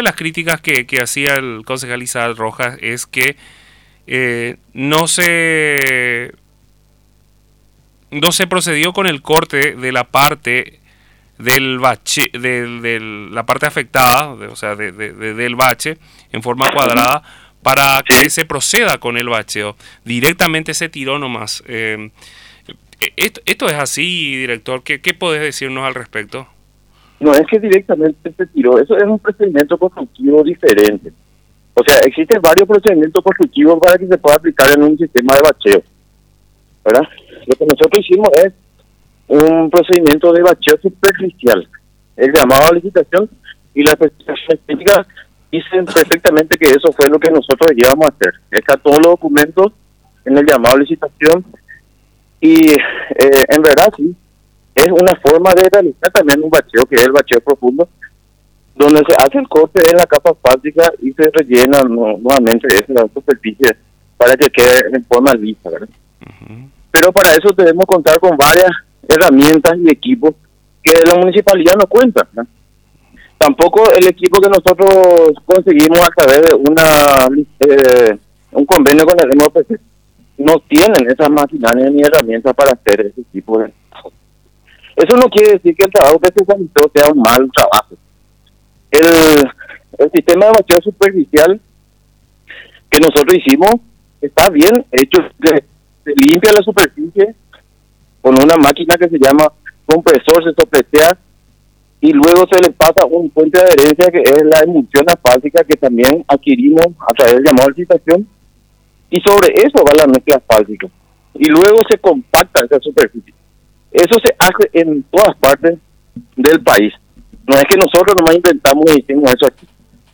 las críticas que hacía el concejal Isaac Rojas es que no se procedió con el corte de la parte del bache, de la parte afectada, o sea, del bache en forma cuadrada, para que se proceda con el bacheo. Directamente se tiró nomás. Esto es así, director. ¿Qué podés decirnos al respecto? No es que directamente se tiró, eso es un procedimiento constructivo diferente. O sea, existen varios procedimientos constructivos para que se pueda aplicar en un sistema de bacheo, ¿verdad? Lo que nosotros hicimos es un procedimiento de bacheo superficial. El llamado a licitación y la especificación técnica dicen perfectamente que eso fue lo que nosotros íbamos a hacer. Están todos los documentos en el llamado a licitación y en verdad sí, es una forma de realizar también un bacheo, que es el bacheo profundo, donde se hace el corte en la capa asfáltica y se rellena nuevamente esa superficie para que quede en forma lisa, ¿verdad? Uh-huh. Pero para eso debemos contar con varias herramientas y equipos que la municipalidad no cuenta, ¿no? Tampoco el equipo que nosotros conseguimos a través de un convenio con la MOPC no tienen esas maquinarias ni herramientas para hacer ese tipo de trabajo. Eso no quiere decir que el trabajo que se realizó sea un mal trabajo. El sistema de bacheo superficial que nosotros hicimos está bien hecho, se limpia la superficie con una máquina que se llama compresor, se sopletea y luego se le pasa un puente de adherencia que es la emulsión asfáltica que también adquirimos a través del llamado a licitación, y sobre eso va la mezcla asfáltica y luego se compacta esa superficie. Eso se hace en todas partes del país. No es que nosotros nomás inventamos y hicimos eso aquí.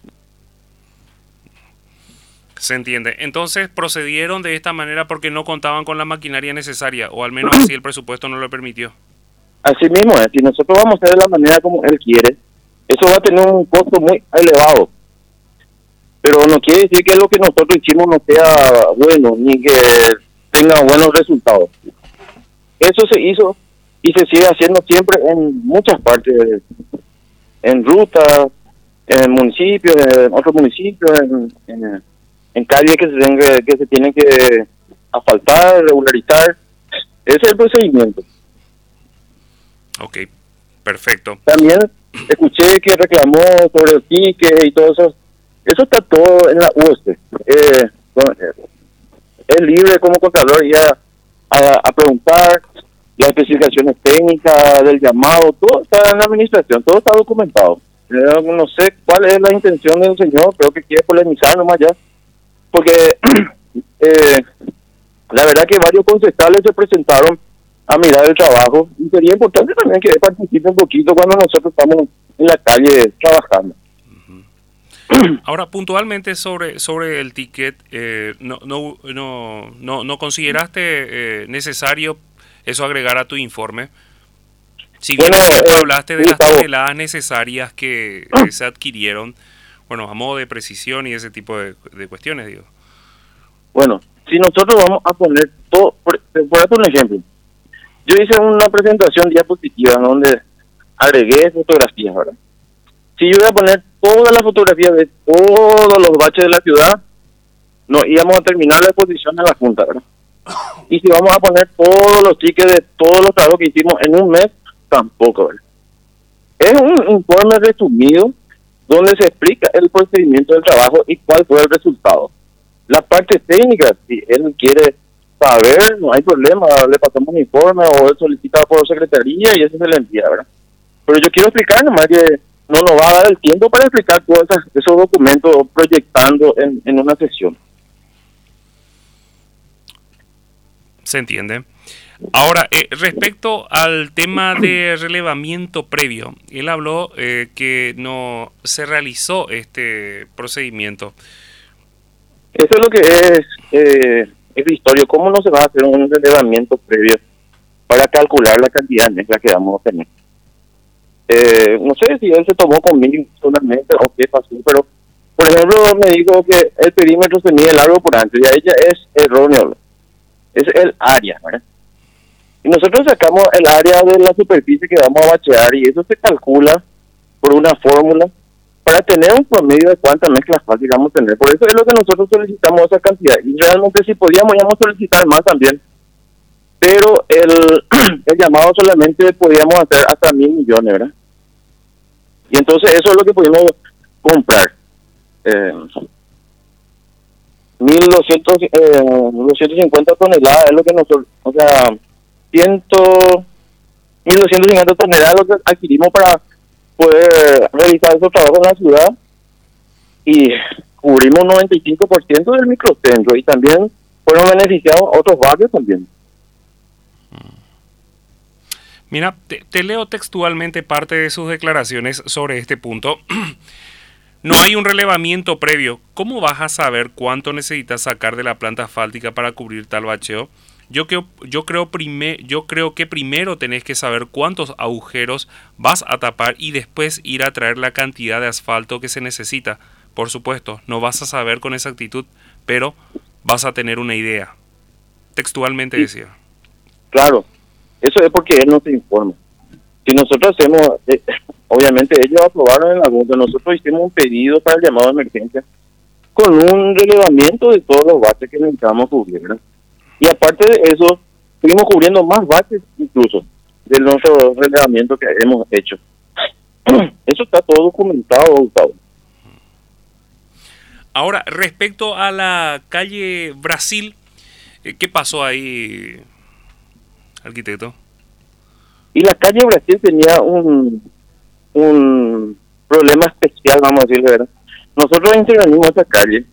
Se entiende. Entonces procedieron de esta manera porque no contaban con la maquinaria necesaria, o al menos así el presupuesto no lo permitió. Así mismo es. Si nosotros vamos a hacer de la manera como él quiere, eso va a tener un costo muy elevado. Pero no quiere decir que lo que nosotros hicimos no sea bueno, ni que tenga buenos resultados. Eso se hizo y se sigue haciendo siempre en muchas partes, en rutas, en municipios, en otros municipios, en calles que se tienen que asfaltar, regularizar. Ese es el procedimiento. Ok, perfecto. También escuché que reclamó sobre el ticket y todo eso. Eso está todo en la UOSTE. Es libre como contralor ir a preguntar las especificaciones técnicas del llamado, todo está en la administración, todo está documentado. No sé cuál es la intención del señor, creo que quiere polemizar nomás ya, porque la verdad que varios concejales se presentaron a mirar el trabajo y sería importante también que participe un poquito cuando nosotros estamos en la calle trabajando. Ahora, puntualmente sobre el ticket, ¿no consideraste necesario eso agregar a tu informe? Si bien hablaste de las toneladas necesarias que se adquirieron, bueno, a modo de precisión y ese tipo de cuestiones, digo. Bueno, si nosotros vamos a poner todo, por darte un ejemplo, yo hice una presentación diapositiva donde agregué fotografías, ¿verdad? Si yo voy a poner todas las fotografías de todos los baches de la ciudad, no íbamos a terminar la exposición en la Junta, ¿verdad? Y si vamos a poner todos los tickets de todos los trabajos que hicimos en un mes, tampoco, ¿verdad? Es un informe resumido donde se explica el procedimiento del trabajo y cuál fue el resultado. La parte técnica, si él quiere saber, no hay problema, le pasamos un informe o él solicita por secretaría y eso se le envía, ¿verdad? Pero yo quiero explicar nomás que no nos va a dar el tiempo para explicar todos esos documentos proyectando en una sesión. Se entiende. Ahora, respecto al tema de relevamiento previo, él habló que no se realizó este procedimiento. Eso es lo que es historia. ¿Cómo no se va a hacer un relevamiento previo para calcular la cantidad de mezcla que vamos a tener? No sé si él se tomó conmigo solamente o qué pasó, pero por ejemplo me dijo que el perímetro se mide largo por ancho y a ella es erróneo, es el área, ¿verdad? Y nosotros sacamos el área de la superficie que vamos a bachear y eso se calcula por una fórmula para tener un promedio de cuánta mezcla asfáltica vamos a tener. Por eso es lo que nosotros solicitamos esa cantidad. Y realmente si podíamos, íbamos a solicitar más también. Pero el llamado solamente podíamos hacer hasta 1.000 millones, ¿verdad? Y entonces eso es lo que pudimos comprar. 1.250 toneladas es lo que nosotros, o sea, 1.250 toneladas es lo que adquirimos para poder realizar esos trabajos en la ciudad, y cubrimos 95% del microcentro, y también fueron beneficiados otros barrios también. Mira, te leo textualmente parte de sus declaraciones sobre este punto. No hay un relevamiento previo. ¿Cómo vas a saber cuánto necesitas sacar de la planta asfáltica para cubrir tal bacheo? Yo creo que primero tenés que saber cuántos agujeros vas a tapar y después ir a traer la cantidad de asfalto que se necesita. Por supuesto, no vas a saber con exactitud, pero vas a tener una idea. Textualmente decía. Claro, eso es porque él no se informa. Si nosotros hacemos, obviamente ellos aprobaron en la Junta, nosotros hicimos un pedido para el llamado de emergencia con un relevamiento de todos los baches que necesitábamos cubrir, ¿verdad? Y aparte de eso, seguimos cubriendo más baches incluso de nuestro relevamiento que hemos hecho. Eso está todo documentado, Gustavo. Ahora, respecto a la calle Brasil, ¿qué pasó ahí, arquitecto? Y la calle Brasil tenía un problema especial, vamos a decirle, ¿verdad? Nosotros intervenimos esa calle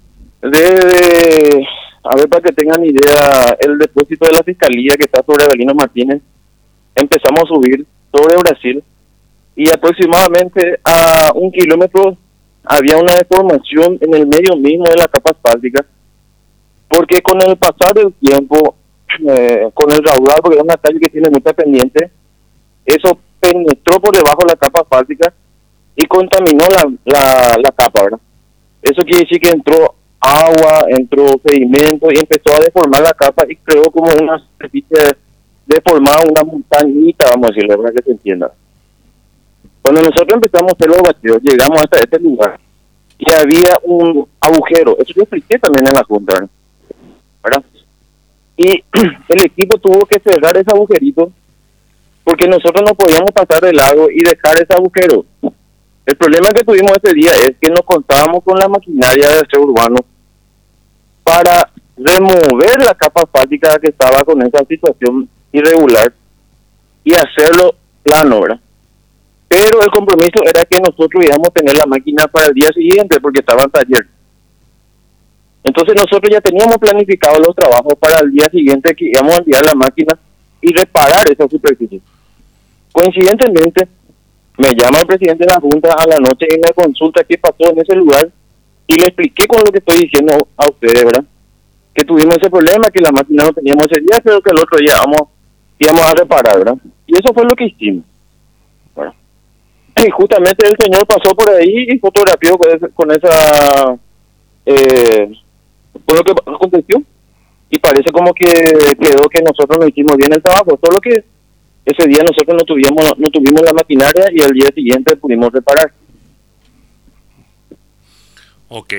desde, a ver, para que tengan idea, el depósito de la fiscalía que está sobre Avelino Martínez, empezamos a subir sobre Brasil, y aproximadamente a 1 kilómetro había una deformación en el medio mismo de la capa asfáltica, porque con el pasar del tiempo, con el raudal, porque es una calle que tiene mucha pendiente, eso penetró por debajo de la capa asfáltica y contaminó la capa, ¿verdad? Eso quiere decir que entró agua, entró sedimento y empezó a deformar la capa y creó como una superficie deformada, una montañita, vamos a decirle, para que se entienda. Cuando nosotros empezamos a hacer los bacheos, llegamos hasta este lugar y había un agujero. Eso yo expliqué también en la Junta, ¿verdad? Y el equipo tuvo que cerrar ese agujerito porque nosotros no podíamos pasar de lado y dejar ese agujero. El problema que tuvimos ese día es que no contábamos con la maquinaria de aseo urbano para remover la capa asfáltica que estaba con esa situación irregular y hacerlo plano, ¿verdad? Pero el compromiso era que nosotros íbamos a tener la máquina para el día siguiente porque estaba en taller. Entonces nosotros ya teníamos planificado los trabajos para el día siguiente, que íbamos a enviar la máquina y reparar esa superficie. Coincidentemente, me llama el presidente de la Junta a la noche y me consulta qué pasó en ese lugar, y le expliqué con lo que estoy diciendo a ustedes, ¿verdad? Que tuvimos ese problema, que la máquina no teníamos ese día, pero que el otro día íbamos a reparar, ¿verdad? Y eso fue lo que hicimos, ¿verdad? Y justamente el señor pasó por ahí y fotografió con esa fue lo que aconteció, y parece como que quedó que nosotros no hicimos bien el trabajo, solo que ese día nosotros no tuvimos la maquinaria y el día siguiente pudimos reparar. Ok.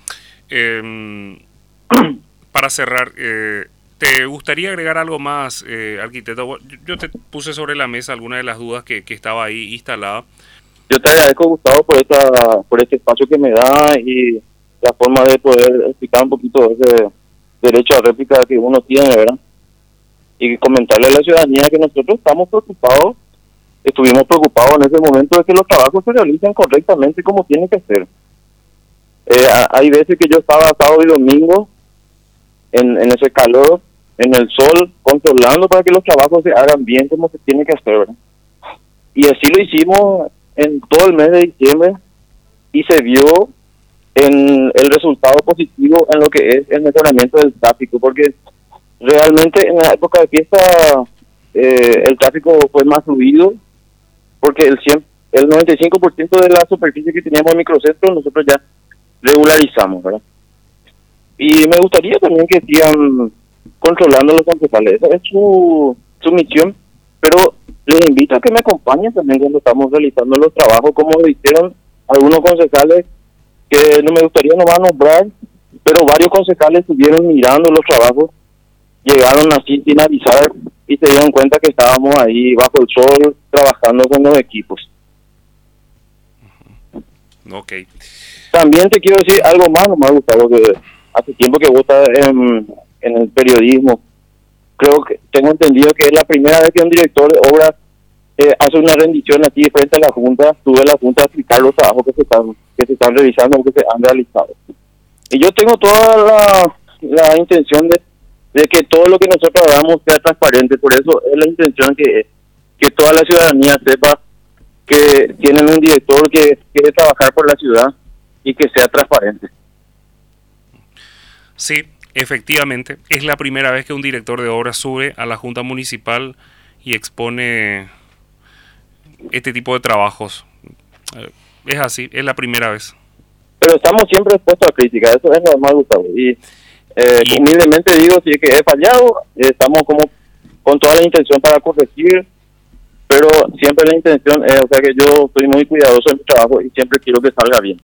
Para cerrar, ¿te gustaría agregar algo más, arquitecto? Yo te puse sobre la mesa algunas de las dudas que estaba ahí instalada. Yo te agradezco, Gustavo, por este espacio que me da y la forma de poder explicar un poquito ese derecho a réplica que uno tiene, ¿verdad? Y comentarle a la ciudadanía que nosotros estuvimos preocupados en ese momento de que los trabajos se realicen correctamente como tienen que ser. Hay veces que yo estaba sábado y domingo en ese calor, en el sol, controlando para que los trabajos se hagan bien como se tiene que hacer, ¿verdad? Y así lo hicimos en todo el mes de diciembre y se vio en el resultado positivo en lo que es el mejoramiento del tráfico, porque realmente en la época de fiesta el tráfico fue más fluido, porque el 95% de la superficie que teníamos en microcentro nosotros ya regularizamos, ¿verdad? Y me gustaría también que sigan controlando los concejales, esa es su misión, pero les invito a que me acompañen también cuando estamos realizando los trabajos, como lo hicieron algunos concejales que no me gustaría nomás nombrar, pero varios concejales estuvieron mirando los trabajos, llegaron así sin avisar y se dieron cuenta que estábamos ahí bajo el sol trabajando con los equipos. Ok. También te quiero decir algo más, nomás, Gustavo, que hace tiempo que vos estás en el periodismo. Creo que tengo entendido que es la primera vez que un director de obras hace una rendición aquí frente a la Junta, sube a la Junta a explicar los trabajos que se están revisando o que se han realizado. Y yo tengo toda la intención de que todo lo que nosotros hagamos sea transparente, por eso es la intención que toda la ciudadanía sepa que tienen un director que quiere trabajar por la ciudad y que sea transparente. Sí, efectivamente, es la primera vez que un director de obras sube a la Junta Municipal y expone este tipo de trabajos. Es así, es la primera vez. Pero estamos siempre expuestos a crítica, eso es normal, Gustavo. Y humildemente digo, si es que he fallado, estamos como con toda la intención para corregir, pero siempre la intención es, o sea que yo estoy muy cuidadoso en mi trabajo y siempre quiero que salga bien.